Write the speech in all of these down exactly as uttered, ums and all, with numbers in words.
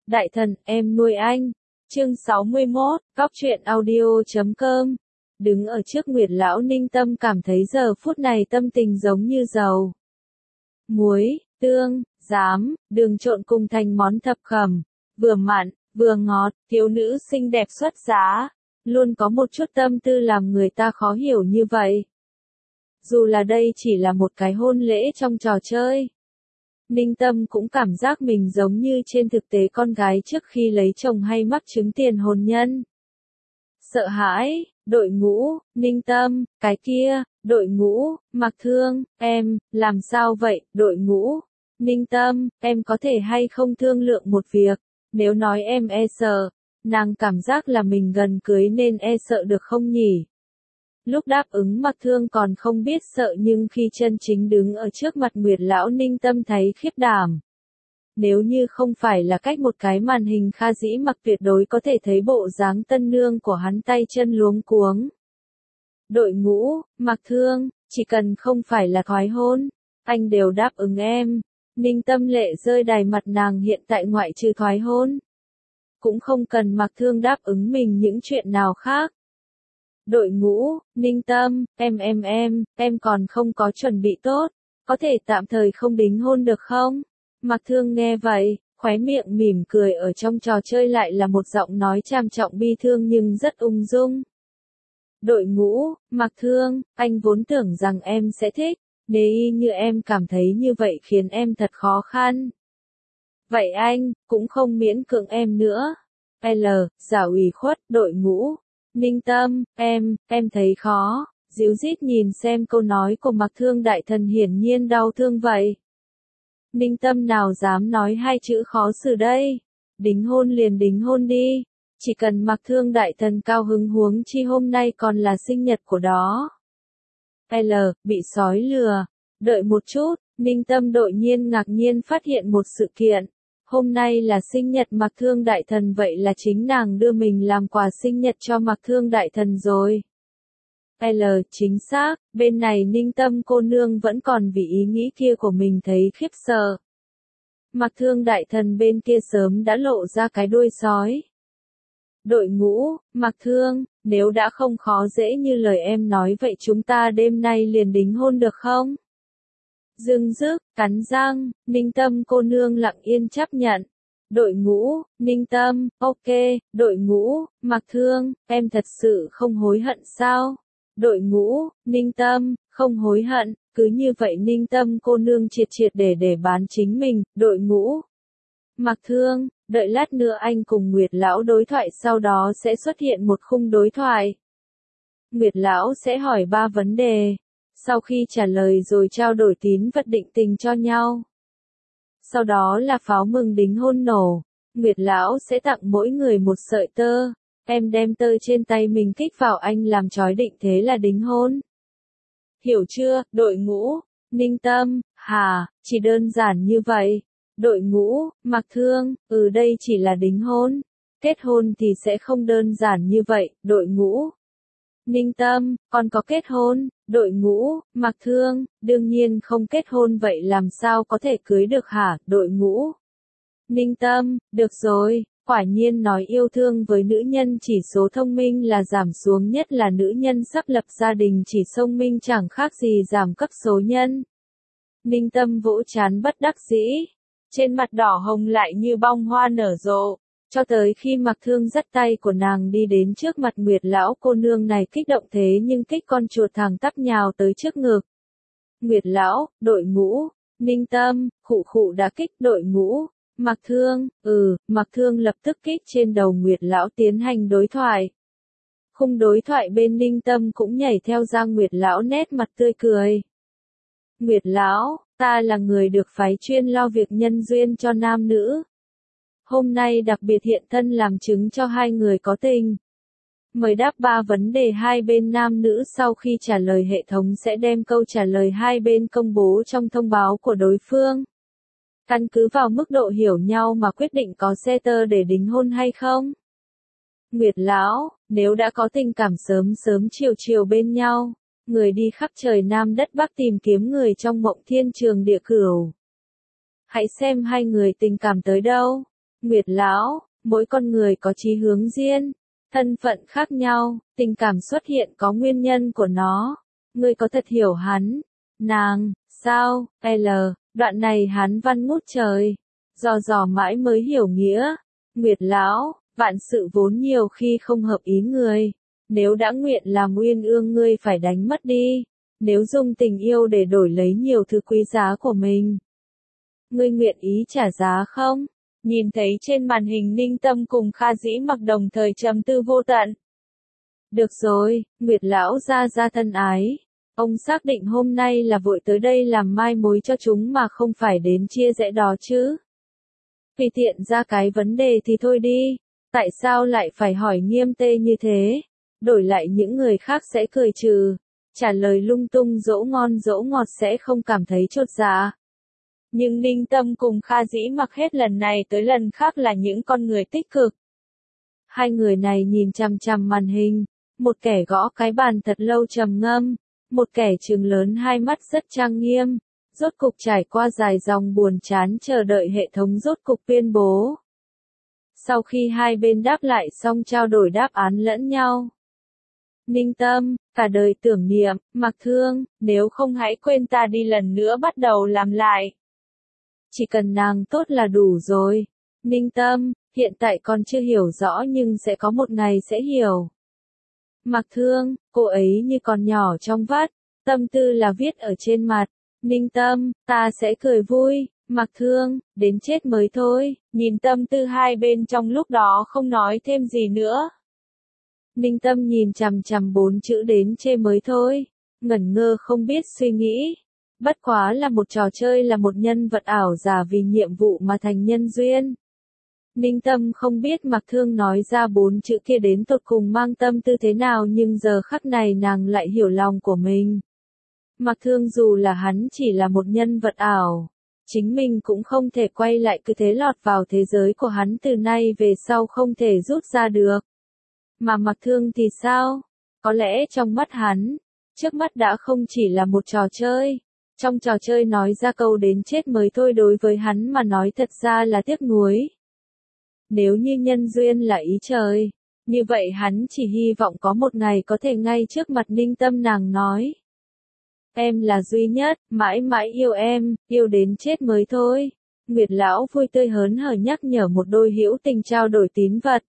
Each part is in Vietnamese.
Đại thần, em nuôi anh. Chương sáu mươi mốt, Góc truyện audio chấm com. Đứng ở trước Nguyệt lão Ninh Tâm cảm thấy giờ phút này tâm tình giống như dầu muối, tương, giám, đường trộn cùng thành món thập cẩm, vừa mặn, vừa ngọt, thiếu nữ xinh đẹp xuất giá, luôn có một chút tâm tư làm người ta khó hiểu như vậy. Dù là đây chỉ là một cái hôn lễ trong trò chơi, Ninh Tâm cũng cảm giác mình giống như trên thực tế con gái trước khi lấy chồng hay mắc chứng tiền hôn nhân. Sợ hãi, đội ngũ, Ninh Tâm, cái kia, đội ngũ, Mặc Thương, em, làm sao vậy, đội ngũ, Ninh Tâm, em có thể hay không thương lượng một việc, nếu nói em e sợ, nàng cảm giác là mình gần cưới nên e sợ được không nhỉ? Lúc đáp ứng Mặc Thương còn không biết sợ nhưng khi chân chính đứng ở trước mặt Nguyệt lão Ninh Tâm thấy khiếp đảm. Nếu như không phải là cách một cái màn hình Kha Dĩ Mặc tuyệt đối có thể thấy bộ dáng tân nương của hắn tay chân luống cuống. Đội ngũ, Mặc Thương, chỉ cần không phải là thoái hôn, anh đều đáp ứng em. Ninh Tâm lệ rơi đài mặt nàng hiện tại ngoại trừ thoái hôn. Cũng không cần Mặc Thương đáp ứng mình những chuyện nào khác. Đội ngũ, Ninh Tâm, em em em, em còn không có chuẩn bị tốt, có thể tạm thời không đính hôn được không? Mặc Thương nghe vậy, khóe miệng mỉm cười ở trong trò chơi lại là một giọng nói trang trọng bi thương nhưng rất ung dung. Đội ngũ, Mặc Thương, anh vốn tưởng rằng em sẽ thích, nếu y như em cảm thấy như vậy khiến em thật khó khăn. Vậy anh, cũng không miễn cưỡng em nữa. L, giả ủy khuất, đội ngũ. Ninh Tâm, em, em thấy khó, díu dít nhìn xem câu nói của Mặc Thương đại thần hiển nhiên đau thương vậy. Ninh Tâm nào dám nói hai chữ khó xử đây, đính hôn liền đính hôn đi, chỉ cần Mặc Thương đại thần cao hứng huống chi hôm nay còn là sinh nhật của đó. L, bị sói lừa, đợi một chút, Ninh Tâm đột nhiên ngạc nhiên phát hiện một sự kiện. Hôm nay là sinh nhật Mặc Thương đại thần vậy là chính nàng đưa mình làm quà sinh nhật cho Mặc Thương đại thần rồi. L, chính xác, bên này Ninh Tâm cô nương vẫn còn vì ý nghĩ kia của mình thấy khiếp sợ. Mặc Thương đại thần bên kia sớm đã lộ ra cái đuôi sói. Đội ngũ, Mặc Thương, nếu đã không khó dễ như lời em nói vậy chúng ta đêm nay liền đính hôn được không? Dưng dứt, cắn răng, Ninh Tâm cô nương lặng yên chấp nhận. Đội ngũ, Ninh Tâm, ok, đội ngũ, Mặc Thương, em thật sự không hối hận sao? Đội ngũ, Ninh Tâm, không hối hận, cứ như vậy Ninh Tâm cô nương triệt triệt để để bán chính mình, đội ngũ. Mặc Thương, đợi lát nữa anh cùng Nguyệt lão đối thoại sau đó sẽ xuất hiện một khung đối thoại. Nguyệt lão sẽ hỏi ba vấn đề. Sau khi trả lời rồi trao đổi tín vật định tình cho nhau. Sau đó là pháo mừng đính hôn nổ. Nguyệt lão sẽ tặng mỗi người một sợi tơ. Em đem tơ trên tay mình kích vào anh làm trói định thế là đính hôn. Hiểu chưa, đội ngũ? Ninh Tâm, hà, chỉ đơn giản như vậy. Đội ngũ, Mặc Thương, ừ đây chỉ là đính hôn. Kết hôn thì sẽ không đơn giản như vậy, đội ngũ. Ninh Tâm, còn có kết hôn, đội ngũ, Mặc Thương, đương nhiên không kết hôn vậy làm sao có thể cưới được hả, đội ngũ. Ninh Tâm, được rồi, quả nhiên nói yêu thương với nữ nhân chỉ số thông minh là giảm xuống nhất là nữ nhân sắp lập gia đình chỉ thông minh chẳng khác gì giảm cấp số nhân. Ninh Tâm vỗ trán bất đắc dĩ, trên mặt đỏ hồng lại như bông hoa nở rộ. Cho tới khi Mặc Thương dắt tay của nàng đi đến trước mặt Nguyệt lão cô nương này kích động thế nhưng kích con chuột thẳng tắp nhào tới trước ngực. Nguyệt lão, đội ngũ, Ninh Tâm, khụ khụ đã kích đội ngũ, Mặc Thương, ừ, Mặc Thương lập tức kích trên đầu Nguyệt lão tiến hành đối thoại. Khung đối thoại bên Ninh Tâm cũng nhảy theo ra Nguyệt lão nét mặt tươi cười. Nguyệt lão, ta là người được phái chuyên lo việc nhân duyên cho nam nữ. Hôm nay đặc biệt hiện thân làm chứng cho hai người có tình. Mời đáp ba vấn đề hai bên nam nữ sau khi trả lời hệ thống sẽ đem câu trả lời hai bên công bố trong thông báo của đối phương. Căn cứ vào mức độ hiểu nhau mà quyết định có xe tơ để đính hôn hay không. Nguyệt lão, nếu đã có tình cảm sớm sớm chiều chiều bên nhau, người đi khắp trời Nam đất Bắc tìm kiếm người trong mộng thiên trường địa cửu. Hãy xem hai người tình cảm tới đâu. Nguyệt lão, mỗi con người có chí hướng riêng, thân phận khác nhau, tình cảm xuất hiện có nguyên nhân của nó. Ngươi có thật hiểu hắn? Nàng, sao, L, đoạn này hắn văn ngút trời. Dò dò mãi mới hiểu nghĩa. Nguyệt lão, vạn sự vốn nhiều khi không hợp ý người. Nếu đã nguyện làm uyên ương ngươi phải đánh mất đi. Nếu dùng tình yêu để đổi lấy nhiều thứ quý giá của mình. Ngươi nguyện ý trả giá không? Nhìn thấy trên màn hình Ninh Tâm cùng Kha Dĩ Mặc đồng thời trầm tư vô tận. Được rồi, Nguyệt lão ra ra thân ái. Ông xác định hôm nay là vội tới đây làm mai mối cho chúng mà không phải đến chia rẽ đó chứ. Vì tiện ra cái vấn đề thì thôi đi. Tại sao lại phải hỏi nghiêm tê như thế? Đổi lại những người khác sẽ cười trừ. Trả lời lung tung dỗ ngon dỗ ngọt sẽ không cảm thấy chột dạ. Nhưng Ninh Tâm cùng Kha Dĩ Mặc hết lần này tới lần khác là những con người tích cực. Hai người này nhìn chằm chằm màn hình, một kẻ gõ cái bàn thật lâu trầm ngâm, một kẻ trừng lớn hai mắt rất trang nghiêm, rốt cục trải qua dài dòng buồn chán chờ đợi hệ thống rốt cục tuyên bố. Sau khi hai bên đáp lại xong trao đổi đáp án lẫn nhau. Ninh Tâm, cả đời tưởng niệm, Mặc Thương, nếu không hãy quên ta đi lần nữa bắt đầu làm lại. Chỉ cần nàng tốt là đủ rồi. Ninh Tâm, hiện tại còn chưa hiểu rõ nhưng sẽ có một ngày sẽ hiểu. Mặc Thương, cô ấy như còn nhỏ trong vắt, tâm tư là viết ở trên mặt. Ninh Tâm, ta sẽ cười vui. Mặc Thương, đến chết mới thôi. Nhìn tâm tư hai bên trong lúc đó không nói thêm gì nữa. Ninh Tâm nhìn chằm chằm bốn chữ đến chê mới thôi, ngẩn ngơ không biết suy nghĩ. Bất quá là một trò chơi, là một nhân vật ảo giả vì nhiệm vụ mà thành nhân duyên. Ninh Tâm không biết Mặc Thương nói ra bốn chữ kia đến tột cùng mang tâm tư thế nào, nhưng giờ khắc này nàng lại hiểu lòng của mình. Mặc Thương dù là hắn chỉ là một nhân vật ảo, chính mình cũng không thể quay lại cứ thế lọt vào thế giới của hắn từ nay về sau không thể rút ra được. Mà Mặc Thương thì sao? Có lẽ trong mắt hắn, trước mắt đã không chỉ là một trò chơi. Trong trò chơi nói ra câu đến chết mới thôi đối với hắn mà nói thật ra là tiếc nuối. Nếu như nhân duyên là ý trời, như vậy hắn chỉ hy vọng có một ngày có thể ngay trước mặt Ninh Tâm nàng nói. Em là duy nhất, mãi mãi yêu em, yêu đến chết mới thôi. Nguyệt lão vui tươi hớn hở nhắc nhở một đôi hữu tình trao đổi tín vật.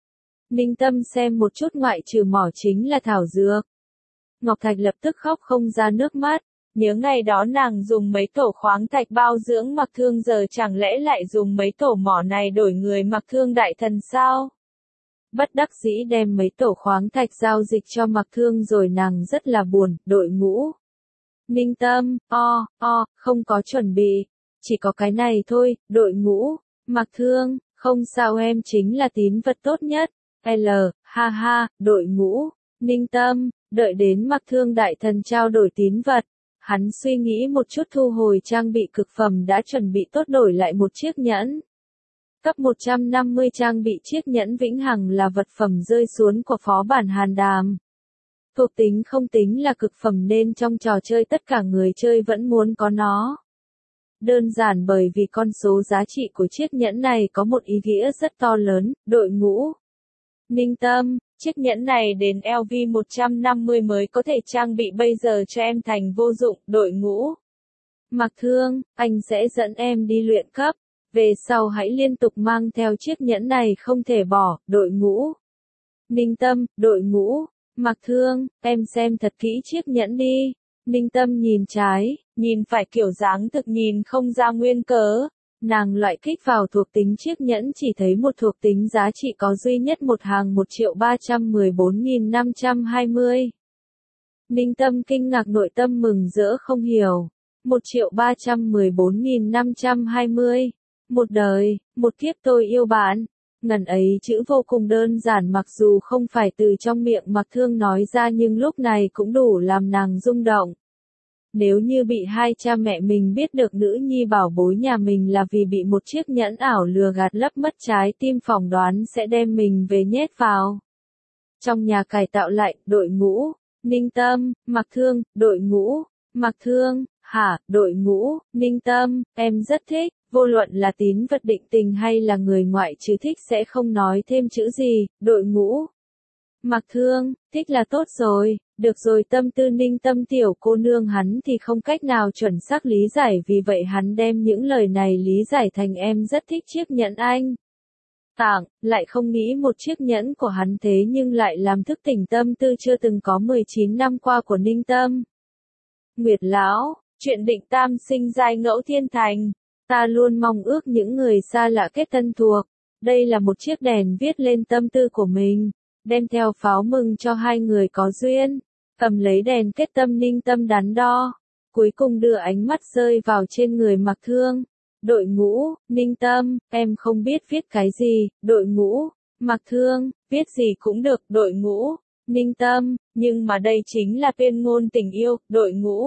Ninh Tâm xem một chút ngoại trừ mỏ chính là thảo dược. Ngọc Thạch lập tức khóc không ra nước mắt. Nhớ ngày đó nàng dùng mấy tổ khoáng thạch bao dưỡng Mặc Thương, giờ chẳng lẽ lại dùng mấy tổ mỏ này đổi người Mặc Thương đại thần sao? Bất đắc dĩ đem mấy tổ khoáng thạch giao dịch cho Mặc Thương rồi nàng rất là buồn. Đội ngũ. Ninh Tâm, o, o, không có chuẩn bị. Chỉ có cái này thôi. Đội ngũ. Mặc Thương, không sao, em chính là tín vật tốt nhất. L, ha ha, đội ngũ. Ninh Tâm, đợi đến Mặc Thương đại thần trao đổi tín vật. Hắn suy nghĩ một chút thu hồi trang bị cực phẩm đã chuẩn bị tốt, đổi lại một chiếc nhẫn. Cấp một trăm năm mươi trang bị chiếc nhẫn vĩnh hằng là vật phẩm rơi xuống của phó bản Hàn Đàm. Thuộc tính không tính là cực phẩm nên trong trò chơi tất cả người chơi vẫn muốn có nó. Đơn giản bởi vì con số giá trị của chiếc nhẫn này có một ý nghĩa rất to lớn. Đội ngũ. Ninh Tâm, chiếc nhẫn này đến L V một trăm năm mươi mới có thể trang bị, bây giờ cho em thành vô dụng. Đội ngũ. Mặc Thương, anh sẽ dẫn em đi luyện cấp. Về sau hãy liên tục mang theo chiếc nhẫn này không thể bỏ. Đội ngũ. Ninh Tâm, đội ngũ. Mặc Thương, em xem thật kỹ chiếc nhẫn đi. Ninh Tâm nhìn trái, nhìn phải, kiểu dáng thực nhìn không ra nguyên cớ. Nàng loại kích vào thuộc tính chiếc nhẫn chỉ thấy một thuộc tính giá trị có duy nhất một hàng một triệu ba trăm mười bốn nghìn năm trăm hai mươi. Ninh Tâm kinh ngạc, nội tâm mừng rỡ không hiểu. một triệu ba trăm mười bốn nghìn năm trăm hai mươi. Một đời, một kiếp tôi yêu bạn. Ngần ấy chữ vô cùng đơn giản, mặc dù không phải từ trong miệng Mặc Thương nói ra nhưng lúc này cũng đủ làm nàng rung động. Nếu như bị hai cha mẹ mình biết được nữ nhi bảo bối nhà mình là vì bị một chiếc nhẫn ảo lừa gạt lấp mất trái tim, phỏng đoán sẽ đem mình về nhét vào trong nhà cải tạo lại. Đội ngũ. Ninh Tâm, Mặc Thương, đội ngũ. Mặc Thương, hả, đội ngũ. Ninh Tâm, em rất thích, Vô luận là tín vật định tình hay là người ngoại chứ thích sẽ không nói thêm chữ gì, đội ngũ. Mặc Thương, thích là tốt rồi, được rồi tâm tư Ninh Tâm tiểu cô nương hắn thì không cách nào chuẩn xác lý giải vì vậy hắn đem những lời này lý giải thành em rất thích chiếc nhẫn anh tặng, lại không nghĩ một chiếc nhẫn của hắn thế nhưng lại làm thức tỉnh tâm tư chưa từng có mười chín năm qua của Ninh Tâm. Nguyệt Lão, chuyện định tam sinh giai ngẫu thiên thành, ta luôn mong ước những người xa lạ kết thân thuộc, đây là một chiếc đèn viết lên tâm tư của mình, đem theo pháo mừng cho hai người có duyên, cầm lấy đèn kết tâm Ninh Tâm đắn đo, cuối cùng đưa ánh mắt rơi vào trên người Mặc Thương. Đội ngũ, Ninh Tâm, em không biết viết cái gì, đội ngũ, Mặc Thương, viết gì cũng được, đội ngũ, Ninh Tâm, nhưng mà đây chính là tuyên ngôn tình yêu, đội ngũ.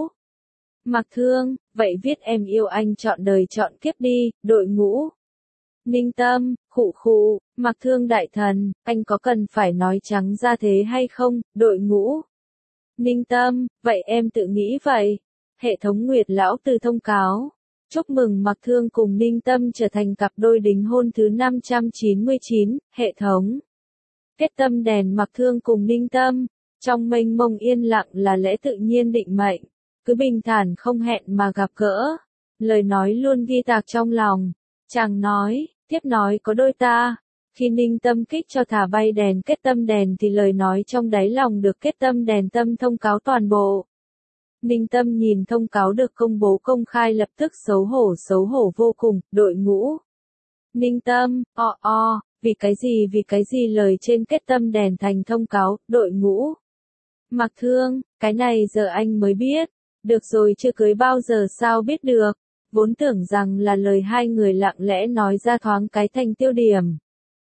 Mặc Thương, vậy viết em yêu anh trọn đời trọn kiếp đi, đội ngũ. Ninh Tâm, khụ khụ, Mặc Thương đại thần, anh có cần phải nói trắng ra thế hay không, đội ngũ. Ninh Tâm, vậy em tự nghĩ vậy. Hệ thống Nguyệt Lão từ thông cáo. Chúc mừng Mặc Thương cùng Ninh Tâm trở thành cặp đôi đính hôn thứ năm trăm chín mươi chín, hệ thống. Kết tâm đèn Mặc Thương cùng Ninh Tâm, trong mênh mông yên lặng là lẽ tự nhiên định mệnh, cứ bình thản không hẹn mà gặp gỡ, lời nói luôn ghi tạc trong lòng, chàng nói, tiếp nói có đôi ta, khi Ninh Tâm kích cho thả bay đèn kết tâm đèn thì lời nói trong đáy lòng được kết tâm đèn tâm thông cáo toàn bộ. Ninh Tâm nhìn thông cáo được công bố công khai lập tức xấu hổ xấu hổ vô cùng, đội ngũ. Ninh Tâm, o o, vì cái gì vì cái gì lời trên kết tâm đèn thành thông cáo, đội ngũ. Mặc Thương, cái này giờ anh mới biết, được rồi chưa cưới bao giờ sao biết được, vốn tưởng rằng là lời hai người lặng lẽ nói ra thoáng cái thành tiêu điểm.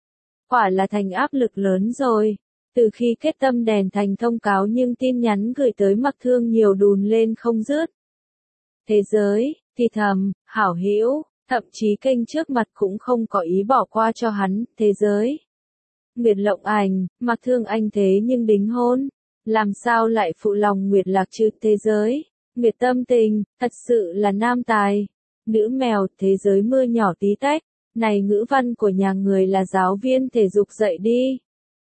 Quả là thành áp lực lớn rồi. Từ khi kết tâm đèn thành thông cáo nhưng tin nhắn gửi tới Mặc Thương nhiều đùn lên không dứt. Thế giới, thì thầm, hảo hữu, thậm chí kênh trước mặt cũng không có ý bỏ qua cho hắn, thế giới. Nguyệt Lộng Ảnh, Mặc Thương anh thế nhưng đính hôn, làm sao lại phụ lòng Nguyệt Lạc chứ thế giới. Nguyệt Tâm Tình, thật sự là nam tài. Nữ mèo, thế giới mưa nhỏ tí tách, này ngữ văn của nhà người là giáo viên thể dục dạy đi.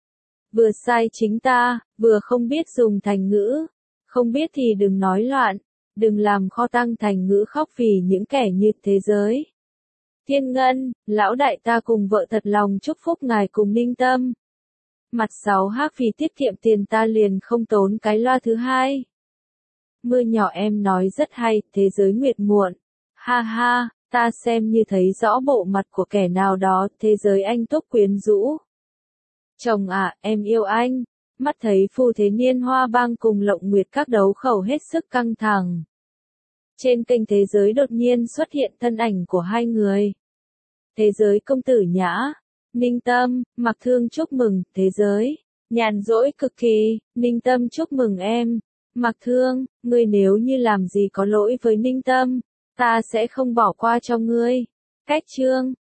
Vừa sai chính ta, vừa không biết dùng thành ngữ. Không biết thì đừng nói loạn, đừng làm kho tăng thành ngữ khóc vì những kẻ như thế giới. Thiên Ngân, lão đại ta cùng vợ thật lòng chúc phúc ngài cùng Ninh Tâm. Mặt sáu hát vì tiết kiệm tiền ta liền không tốn cái loa thứ hai. Mưa nhỏ em nói rất hay, thế giới nguyệt muộn. Ha ha, ta xem như thấy rõ bộ mặt của kẻ nào đó, thế giới anh túc quyến rũ. Chồng à, em yêu anh. Mắt thấy phu thế niên Hoa Bang cùng Lộng Nguyệt các đấu khẩu hết sức căng thẳng. Trên kênh Thế Giới đột nhiên xuất hiện thân ảnh của hai người. Thế Giới công tử Nhã, Ninh Tâm, Mặc Thương chúc mừng, Thế Giới. Nhàn rỗi cực kỳ, Ninh Tâm chúc mừng em. Mặc Thương, ngươi nếu như làm gì có lỗi với Ninh Tâm, ta sẽ không bỏ qua cho ngươi. Cách chương.